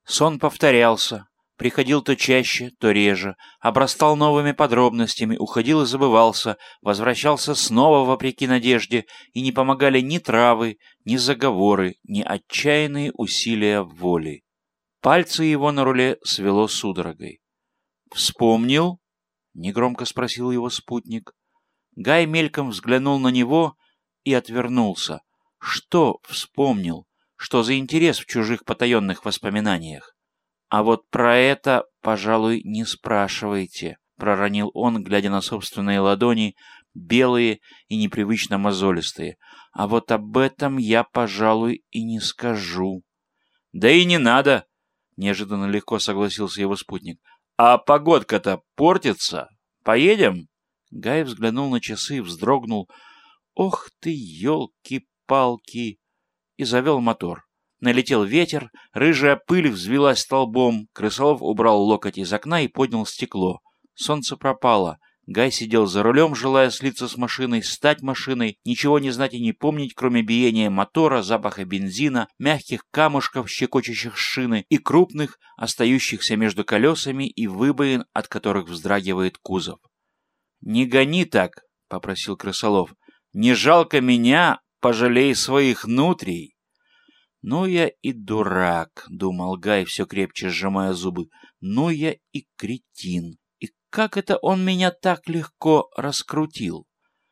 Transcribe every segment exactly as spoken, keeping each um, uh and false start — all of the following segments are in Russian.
Сон повторялся, приходил то чаще, то реже, обрастал новыми подробностями, уходил и забывался, возвращался снова вопреки надежде, и не помогали ни травы, ни заговоры, ни отчаянные усилия воли. Пальцы его на руле свело судорогой. «Вспомнил?» — негромко спросил его спутник. Гай мельком взглянул на него и отвернулся. Что вспомнил? Что за интерес в чужих потаенных воспоминаниях? А вот про это, пожалуй, не спрашивайте, проронил он, глядя на собственные ладони, белые и непривычно мозолистые. А вот об этом я, пожалуй, и не скажу. Да и не надо, неожиданно легко согласился его спутник. А погодка-то портится. Поедем? Гай взглянул на часы и вздрогнул. Ох ты, елки-палки! И завел мотор. Налетел ветер, рыжая пыль взвилась столбом, Крысолов убрал локоть из окна и поднял стекло. Солнце пропало. Гай сидел за рулем, желая слиться с машиной, стать машиной, ничего не знать и не помнить, кроме биения мотора, запаха бензина, мягких камушков, щекочущих шины, и крупных, остающихся между колесами и выбоин, от которых вздрагивает кузов. «Не гони так», — попросил Крысолов. «Не жалко меня, пожалей своих нутрий». «Ну я и дурак», — думал Гай, все крепче сжимая зубы. «Ну я и кретин. И как это он меня так легко раскрутил?»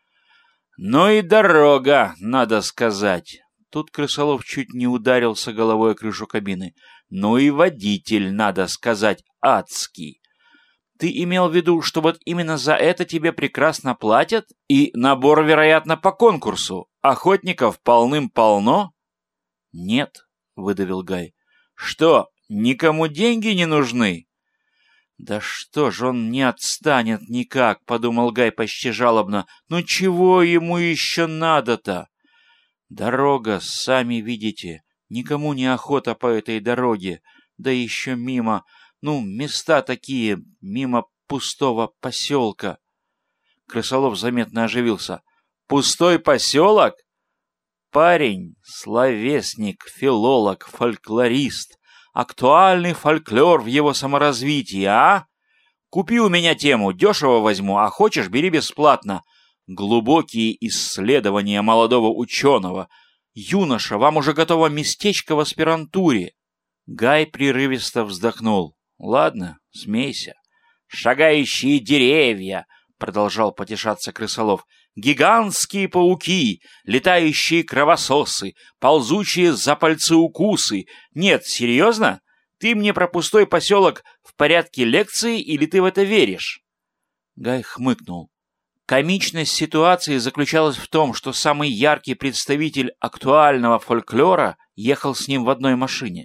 «Ну и дорога, надо сказать». Тут Крысолов чуть не ударился головой о крышу кабины. «Ну и водитель, надо сказать, адский. Ты имел в виду, что вот именно за это тебе прекрасно платят? И набор, вероятно, по конкурсу. Охотников полным-полно?» «Нет», — выдавил Гай. «Что, никому деньги не нужны?» «Да что ж он не отстанет никак», — подумал Гай почти жалобно. «Ну чего ему еще надо-то?» «Дорога, сами видите, никому не охота по этой дороге, да еще мимо, ну, места такие, мимо пустого поселка». Крысолов заметно оживился. «Пустой поселок? Парень, словесник, филолог, фольклорист, актуальный фольклор в его саморазвитии, а? Купи у меня тему, дешево возьму, а хочешь, бери бесплатно. Глубокие исследования молодого ученого. Юноша, вам уже готово местечко в аспирантуре». Гай прерывисто вздохнул. «Ладно, смейся». «Шагающие деревья», — продолжал потешаться Крысолов. «Гигантские пауки, летающие кровососы, ползучие за пальцы укусы. Нет, серьезно? Ты мне про пустой поселок в порядке лекции или ты в это веришь?» Гай хмыкнул. Комичность ситуации заключалась в том, что самый яркий представитель актуального фольклора ехал с ним в одной машине.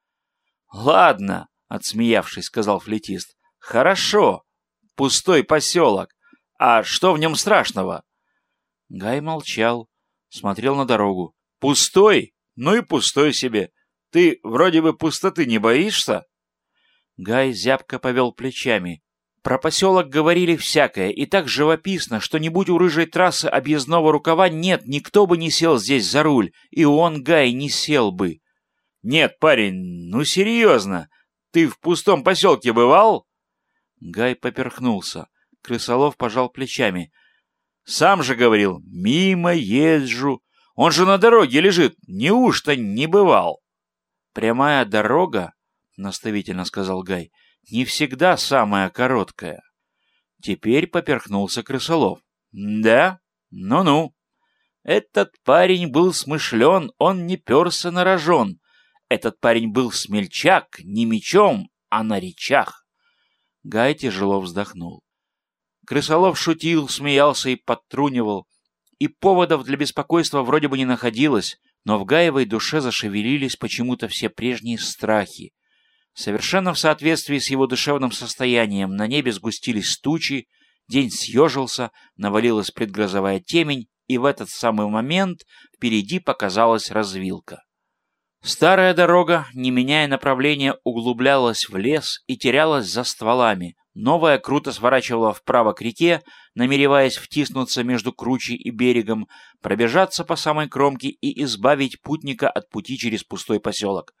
«Ладно», — отсмеявшись, сказал флейтист. «Хорошо, пустой поселок. А что в нем страшного?» Гай молчал, смотрел на дорогу. «Пустой? Ну и пустой себе. Ты вроде бы пустоты не боишься?» Гай зябко повел плечами. Про поселок говорили всякое, и так живописно, что не будь у рыжей трассы объездного рукава, нет, никто бы не сел здесь за руль, и он, Гай, не сел бы. «Нет, парень, ну серьезно, ты в пустом поселке бывал?» Гай поперхнулся. Крысолов пожал плечами. «Сам же говорил, мимо езжу. Он же на дороге лежит, неужто не бывал?» «Прямая дорога, — наставительно сказал Гай, — не всегда самая короткая». Теперь поперхнулся Крысолов. «Да? Ну-ну. Этот парень был смышлен, он не перся на рожон. Этот парень был смельчак, не мечом, а на речах». Гай тяжело вздохнул. Крысолов шутил, смеялся и подтрунивал. И поводов для беспокойства вроде бы не находилось, но в Гаевой душе зашевелились почему-то все прежние страхи. Совершенно в соответствии с его душевным состоянием на небе сгустились тучи, день съежился, навалилась предгрозовая темень, и в этот самый момент впереди показалась развилка. Старая дорога, не меняя направления, углублялась в лес и терялась за стволами. Новая круто сворачивала вправо к реке, намереваясь втиснуться между кручей и берегом, пробежаться по самой кромке и избавить путника от пути через пустой поселок.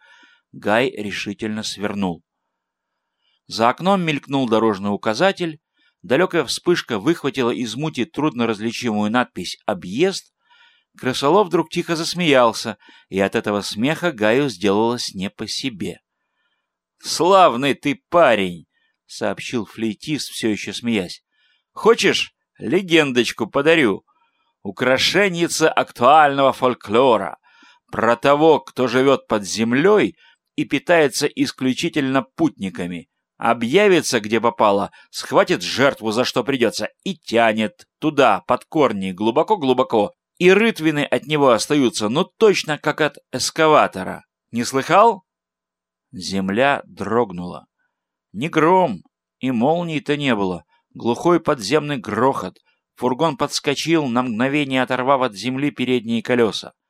Гай решительно свернул. За окном мелькнул дорожный указатель, далекая вспышка выхватила из мути трудноразличимую надпись «Объезд». Крысолов вдруг тихо засмеялся, и от этого смеха Гаю сделалось не по себе. «Славный ты парень!» — сообщил флейтист, все еще смеясь. «Хочешь, легендочку подарю? Украшенница актуального фольклора. Про того, кто живет под землей и питается исключительно путниками. Объявится, где попало, схватит жертву, за что придется, и тянет туда, под корни, глубоко-глубоко, и рытвины от него остаются, ну точно как от эскаватора. Не слыхал?» Земля дрогнула. Ни гром, и молний-то не было. Глухой подземный грохот. Фургон подскочил, на мгновение оторвав от земли передние колеса.